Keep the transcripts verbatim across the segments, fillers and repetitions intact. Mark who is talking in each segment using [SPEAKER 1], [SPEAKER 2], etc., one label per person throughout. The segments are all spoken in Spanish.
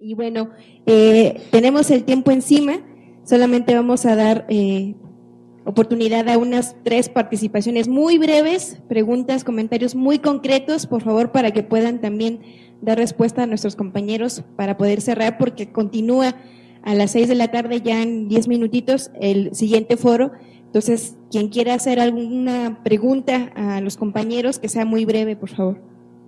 [SPEAKER 1] Y bueno, eh, tenemos el tiempo encima, solamente vamos a dar eh, oportunidad a unas tres participaciones muy breves, preguntas, comentarios muy concretos, por favor, para que puedan también dar respuesta a nuestros compañeros para poder cerrar, porque continúa a las seis de la tarde, ya en diez minutitos, el siguiente foro. Entonces, quien quiera hacer alguna pregunta a los compañeros, que sea muy breve, por favor.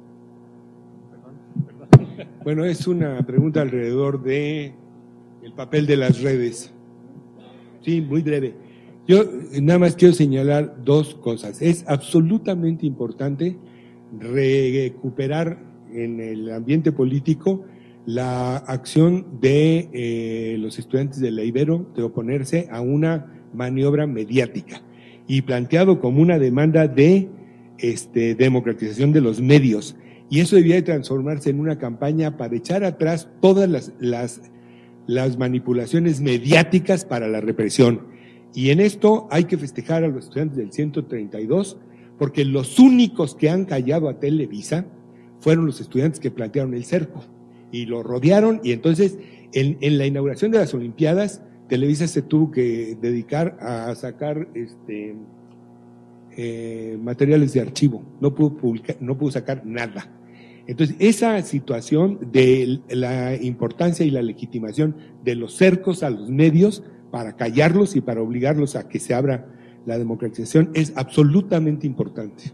[SPEAKER 2] Bueno, es una pregunta alrededor de el papel de las redes. Sí, muy breve. Yo nada más quiero señalar dos cosas. Es absolutamente importante recuperar en el ambiente político la acción de eh, los estudiantes de la Ibero de oponerse a una maniobra mediática y planteado como una demanda de este, democratización de los medios. Y eso debía de transformarse en una campaña para echar atrás todas las, las, las manipulaciones mediáticas para la represión. Y en esto hay que festejar a los estudiantes del ciento treinta y dos, porque los únicos que han callado a Televisa fueron los estudiantes que plantearon el cerco y lo rodearon. Y entonces, en, en la inauguración de las Olimpiadas, Televisa se tuvo que dedicar a sacar este, eh, materiales de archivo, no pudo publicar, no pudo sacar nada. Entonces, esa situación de la importancia y la legitimación de los cercos a los medios para callarlos y para obligarlos a que se abra la democratización es absolutamente importante.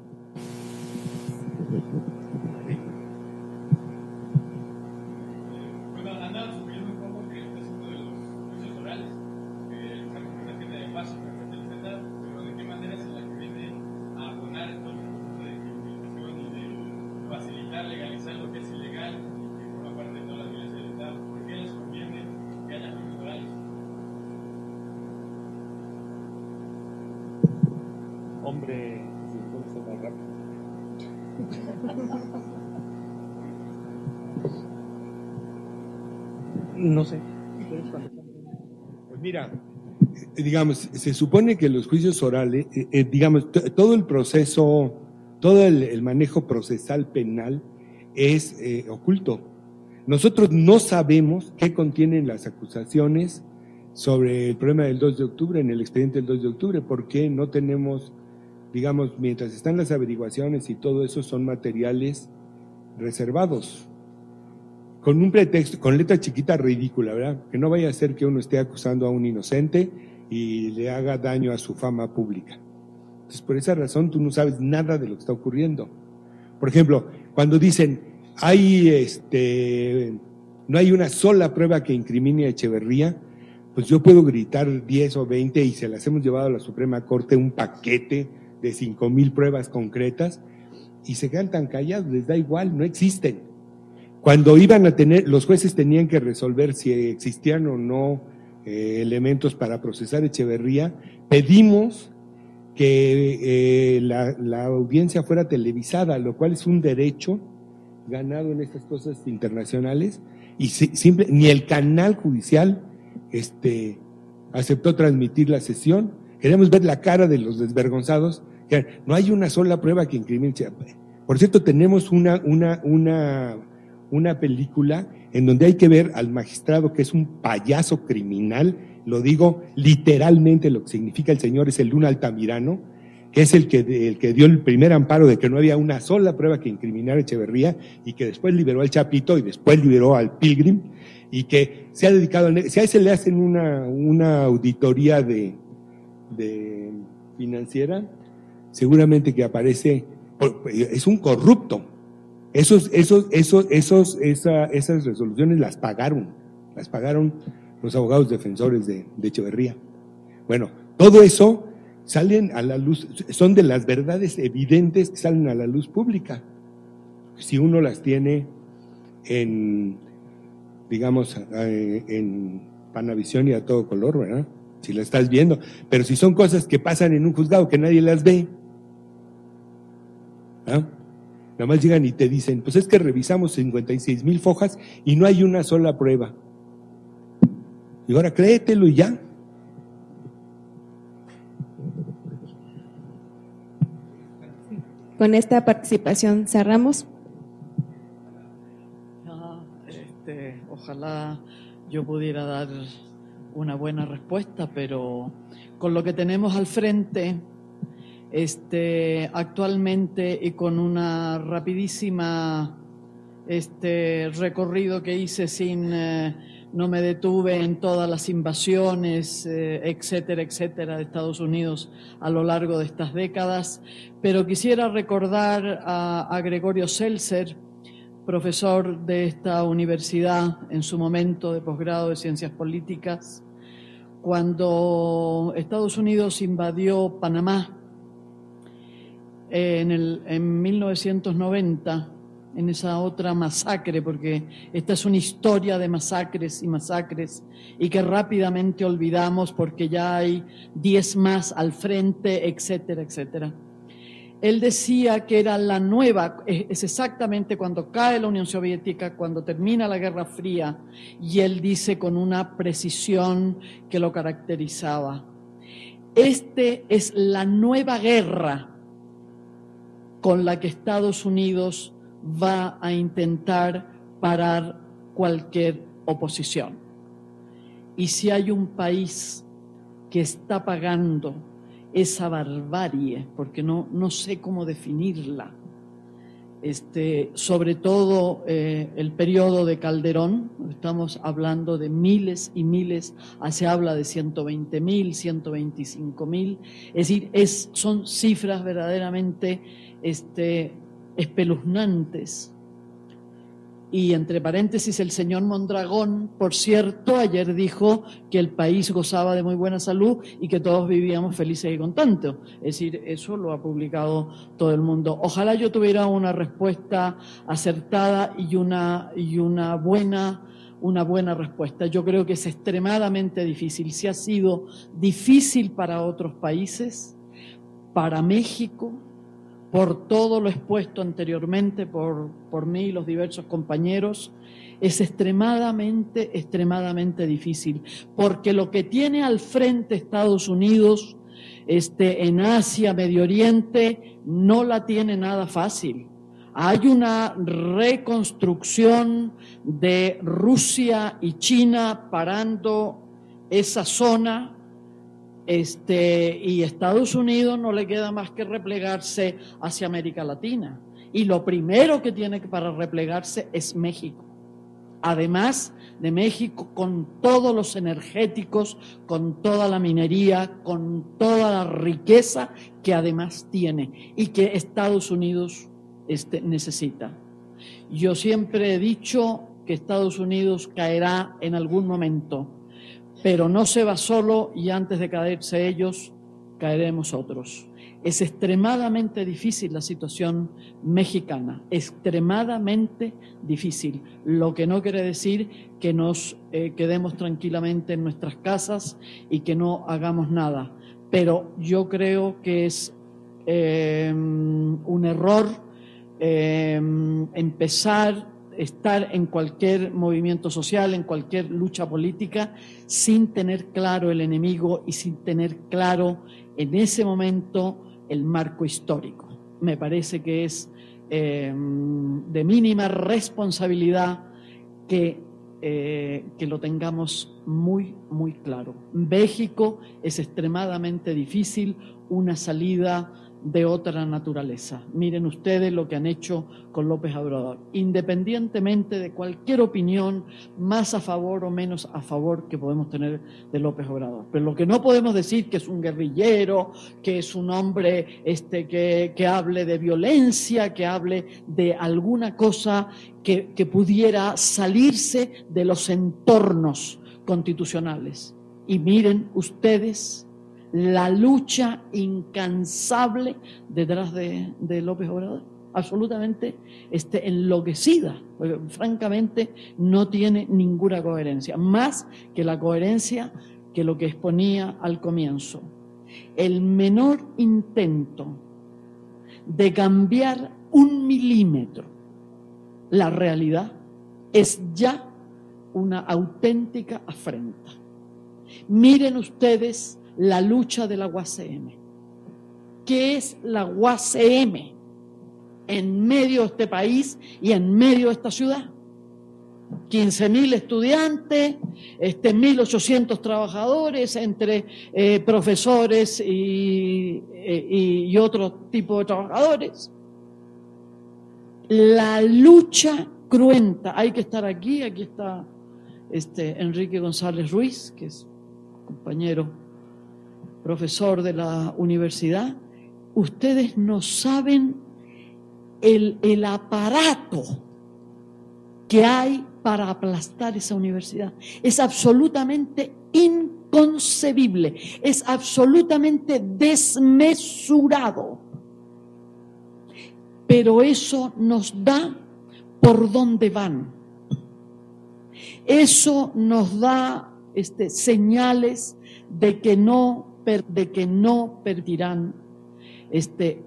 [SPEAKER 3] Bueno, andaba sugiriendo un poco que este asunto de los juicios orales, que esa propuesta tiene de paso que fue el Senado, pero de qué manera es en la que viene a abonar todo el proceso de criminalización y de facilitar, legalizar lo que es ilegal y que forma parte de toda la violencia del Estado. ¿Por qué les conviene que haya juicios orales?
[SPEAKER 2] Hombre, si puede ser más rápido.
[SPEAKER 4] No sé.
[SPEAKER 2] Pues mira, digamos, se supone que los juicios orales, eh, eh, digamos, t- todo el proceso, todo el, el manejo procesal penal es eh, oculto. Nosotros no sabemos qué contienen las acusaciones sobre el problema del dos de octubre, en el expediente del dos de octubre, porque no tenemos, digamos, mientras están las averiguaciones y todo eso, son materiales reservados. Con un pretexto, con letra chiquita ridícula, ¿verdad? Que no vaya a ser que uno esté acusando a un inocente y le haga daño a su fama pública. Entonces, por esa razón, tú no sabes nada de lo que está ocurriendo. Por ejemplo, cuando dicen, hay este, no hay una sola prueba que incrimine a Echeverría, pues yo puedo gritar diez o veinte y se las hemos llevado a la Suprema Corte un paquete de cinco mil pruebas concretas y se quedan tan callados, les da igual, no existen. Cuando iban a tener, los jueces tenían que resolver si existían o no eh, elementos para procesar a Echeverría, pedimos que eh, la, la audiencia fuera televisada, lo cual es un derecho ganado en estas cosas internacionales, y si, simple, ni el canal judicial este, aceptó transmitir la sesión. Queremos ver la cara de los desvergonzados. No hay una sola prueba que incrimine. Por cierto, tenemos una, una, una una película en donde hay que ver al magistrado que es un payaso criminal, lo digo literalmente, lo que significa el señor es el Luna Altamirano, que es el que, el que dio el primer amparo de que no había una sola prueba que incriminara a Echeverría y que después liberó al Chapito y después liberó al Pilgrim y que se ha dedicado, a, si a ese le hacen una, una auditoría de, de financiera, seguramente que aparece, es un corrupto. Esos, esos, esos, esos, esa, esas resoluciones las pagaron, las pagaron los abogados defensores de, de Echeverría. Bueno, todo eso salen a la luz, son de las verdades evidentes que salen a la luz pública. Si uno las tiene en, digamos, en Panavisión y a todo color, ¿verdad? Si la estás viendo. Pero si son cosas que pasan en un juzgado que nadie las ve, ¿ah? Nada más llegan y te dicen, pues es que revisamos cincuenta y seis mil fojas y no hay una sola prueba. Y ahora créetelo y ya.
[SPEAKER 1] Con esta participación cerramos.
[SPEAKER 4] No, este, ojalá yo pudiera dar una buena respuesta, pero con lo que tenemos al frente, este, actualmente, y con una rapidísima este, recorrido que hice sin, eh, no me detuve en todas las invasiones, eh, etcétera, etcétera, de Estados Unidos a lo largo de estas décadas, pero quisiera recordar a, a Gregorio Seltzer, profesor de esta universidad en su momento de posgrado de Ciencias Políticas, cuando Estados Unidos invadió Panamá en, el, en mil novecientos noventa, en esa otra masacre, porque esta es una historia de masacres y masacres y que rápidamente olvidamos porque ya hay diez más al frente, etcétera, etcétera. Él decía que era la nueva, es exactamente cuando cae la Unión Soviética, cuando termina la Guerra Fría, y él dice con una precisión que lo caracterizaba: este es la nueva guerra con la que Estados Unidos va a intentar parar cualquier oposición. Y si hay un país que está pagando esa barbarie, porque no, no sé cómo definirla, este, sobre todo eh, el periodo de Calderón, estamos hablando de miles y miles, se habla de ciento veinte mil, ciento veinticinco mil, es decir, es, son cifras verdaderamente este, espeluznantes. Y entre paréntesis, el señor Mondragón, por cierto, ayer dijo que el país gozaba de muy buena salud y que todos vivíamos felices y contentos. Es decir, eso lo ha publicado todo el mundo. Ojalá yo tuviera una respuesta acertada y una, y una buena, una buena respuesta. Yo creo que es extremadamente difícil. Si ha sido difícil para otros países, para México, por todo lo expuesto anteriormente por, por mí y los diversos compañeros, es extremadamente, extremadamente difícil, porque lo que tiene al frente Estados Unidos este, en Asia, Medio Oriente, no la tiene nada fácil. Hay una reconstrucción de Rusia y China parando esa zona. Este, y Estados Unidos no le queda más que replegarse hacia América Latina. Y lo primero que tiene para replegarse es México. Además de México, con todos los energéticos, con toda la minería, con toda la riqueza que además tiene y que Estados Unidos este, necesita. Yo siempre he dicho que Estados Unidos caerá en algún momento, pero no se va solo y antes de caerse ellos, caeremos otros. Es extremadamente difícil la situación mexicana, extremadamente difícil, lo que no quiere decir que nos eh, quedemos tranquilamente en nuestras casas y que no hagamos nada. Pero yo creo que es eh, un error eh, empezar estar en cualquier movimiento social, en cualquier lucha política, sin tener claro el enemigo y sin tener claro en ese momento el marco histórico. Me parece que es eh, de mínima responsabilidad que, eh, que lo tengamos muy, muy claro. México es extremadamente difícil, una salida de otra naturaleza. Miren ustedes lo que han hecho con López Obrador, independientemente de cualquier opinión más a favor o menos a favor que podemos tener de López Obrador. Pero lo que no podemos decir que es un guerrillero, que es un hombre este, que, que hable de violencia, que hable de alguna cosa que, que pudiera salirse de los entornos constitucionales. Y miren ustedes la lucha incansable detrás de, de López Obrador, absolutamente este, enloquecida, porque francamente no tiene ninguna coherencia, más que la coherencia que lo que exponía al comienzo. El menor intento de cambiar un milímetro la realidad es ya una auténtica afrenta. Miren ustedes la lucha de la U A C M. ¿Qué es la U A C M en medio de este país y en medio de esta ciudad? quince mil estudiantes, este, mil ochocientos trabajadores entre eh, profesores y, y, y otro tipo de trabajadores. La lucha cruenta, hay que estar aquí, aquí está este, Enrique González Ruiz, que es compañero profesor de la universidad. Ustedes no saben el, el aparato que hay para aplastar esa universidad. Es absolutamente inconcebible, es absolutamente desmesurado. Pero eso nos da por dónde van. Eso nos da este, señales de que no, de que no perderán este,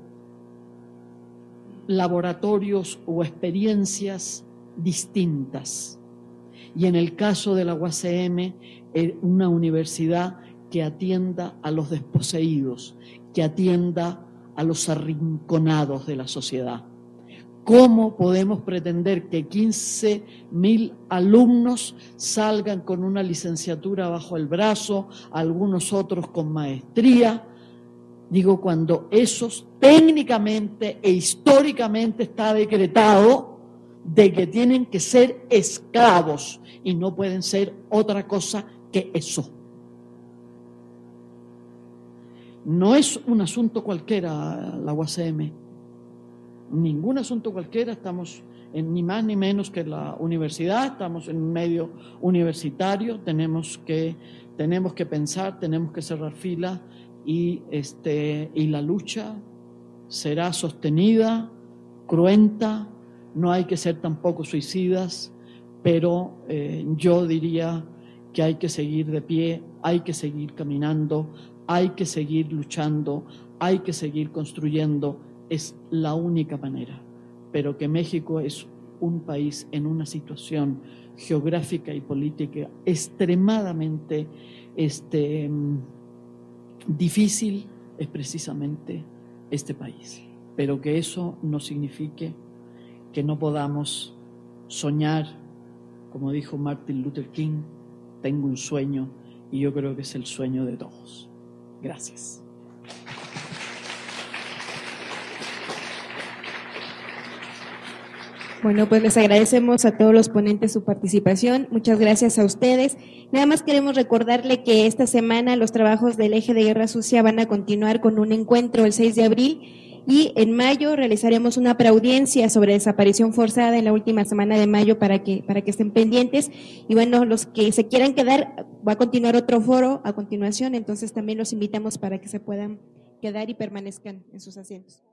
[SPEAKER 4] laboratorios o experiencias distintas. Y en el caso de la U A C M, una universidad que atienda a los desposeídos, que atienda a los arrinconados de la sociedad. ¿Cómo podemos pretender que quince mil alumnos salgan con una licenciatura bajo el brazo, algunos otros con maestría? Digo, cuando esos técnicamente e históricamente está decretado de que tienen que ser esclavos y no pueden ser otra cosa que eso. No es un asunto cualquiera la U A C M, ningún asunto cualquiera, estamos en ni más ni menos que la universidad, estamos en un medio universitario, tenemos que, tenemos que pensar, tenemos que cerrar filas y, este, y la lucha será sostenida, cruenta, no hay que ser tampoco suicidas, pero eh, yo diría que hay que seguir de pie, hay que seguir caminando, hay que seguir luchando, hay que seguir construyendo, es la única manera. Pero que México es un país en una situación geográfica y política extremadamente este, difícil, es precisamente este país. Pero que eso no signifique que no podamos soñar, como dijo Martin Luther King, tengo un sueño y yo creo que es el sueño de todos. Gracias.
[SPEAKER 1] Bueno, pues les agradecemos a todos los ponentes su participación. Muchas gracias a ustedes. Nada más queremos recordarle que esta semana los trabajos del Eje de Guerra Sucia van a continuar con un encuentro el seis de abril y en mayo realizaremos una preaudiencia sobre desaparición forzada en la última semana de mayo para que, para que estén pendientes. Y bueno, los que se quieran quedar, va a continuar otro foro a continuación, entonces también los invitamos para que se puedan quedar y permanezcan en sus asientos.